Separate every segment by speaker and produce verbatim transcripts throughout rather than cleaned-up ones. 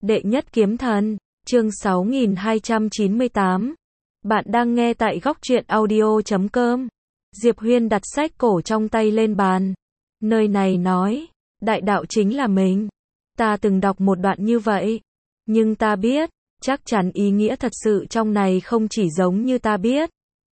Speaker 1: Đệ nhất kiếm thần, chương sáu nghìn hai trăm chín mươi tám. Bạn đang nghe tại góc truyện audio chấm com. Diệp Huyên đặt sách cổ trong tay lên bàn. Nơi này nói, đại đạo chính là mình. Ta từng đọc một đoạn như vậy. Nhưng ta biết, chắc chắn ý nghĩa thật sự trong này không chỉ giống như ta biết.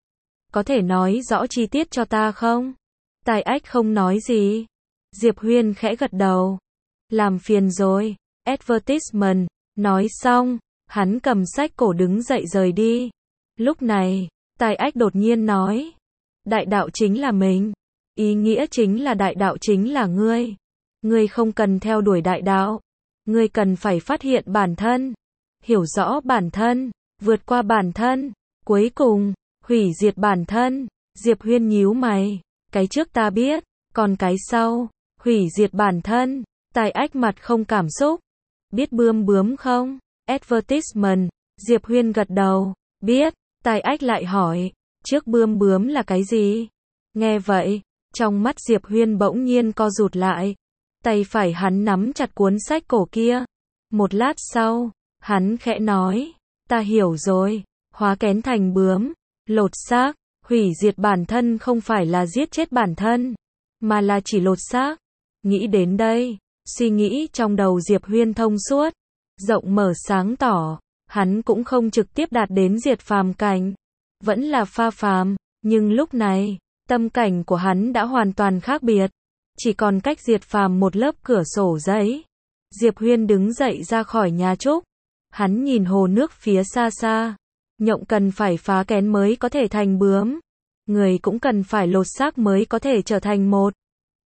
Speaker 1: Có thể nói rõ chi tiết cho ta không? Tài Ách không nói gì. Diệp Huyên khẽ gật đầu. Làm phiền rồi. Advertisement. Nói xong, hắn cầm sách cổ đứng dậy rời đi. Lúc này, Tài Ách đột nhiên nói. Đại đạo chính là mình. Ý nghĩa chính là đại đạo chính là ngươi. Ngươi không cần theo đuổi đại đạo. Ngươi cần phải phát hiện bản thân. Hiểu rõ bản thân. Vượt qua bản thân. Cuối cùng, hủy diệt bản thân. Diệp Huyên nhíu mày. Cái trước ta biết, còn cái sau, hủy diệt bản thân. Tài Ách mặt không cảm xúc. Biết bươm bướm không? Advertisement. Diệp Huyên gật đầu. Biết. Tài Ách lại hỏi. Trước bươm bướm là cái gì? Nghe vậy, trong mắt Diệp Huyên bỗng nhiên co rụt lại. Tay phải hắn nắm chặt cuốn sách cổ kia. Một lát sau, hắn khẽ nói. Ta hiểu rồi. Hóa kén thành bướm. Lột xác. Hủy diệt bản thân không phải là giết chết bản thân, mà là chỉ lột xác. Nghĩ đến đây, suy nghĩ trong đầu Diệp Huyên thông suốt, rộng mở sáng tỏ. Hắn cũng không trực tiếp đạt đến diệt phàm cảnh, vẫn là pha phàm, nhưng lúc này, tâm cảnh của hắn đã hoàn toàn khác biệt, chỉ còn cách diệt phàm một lớp cửa sổ giấy. Diệp Huyên đứng dậy ra khỏi nhà trúc, hắn nhìn hồ nước phía xa xa. Nhộng cần phải phá kén mới có thể thành bướm. Người cũng cần phải lột xác mới có thể trở thành một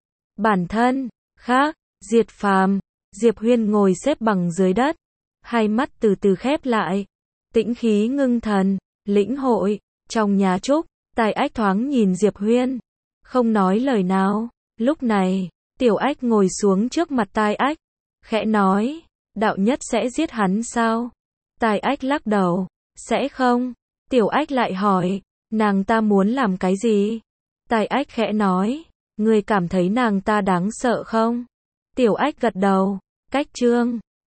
Speaker 1: bản thân khác, diệt phàm. Diệp Huyên ngồi xếp bằng dưới đất, hai mắt từ từ khép lại, tĩnh khí ngưng thần, lĩnh hội. Trong nhà trúc, Tài Ách thoáng nhìn Diệp Huyên, không nói lời nào. Lúc này, Tiểu Ách ngồi xuống trước mặt Tài Ách, khẽ nói, đạo nhất sẽ giết hắn sao? Tài Ách lắc đầu. Sẽ không. Tiểu Ách lại hỏi, nàng ta muốn làm cái gì? Tài Ách khẽ nói, ngươi cảm thấy nàng ta đáng sợ không? Tiểu Ách gật đầu. Cách chương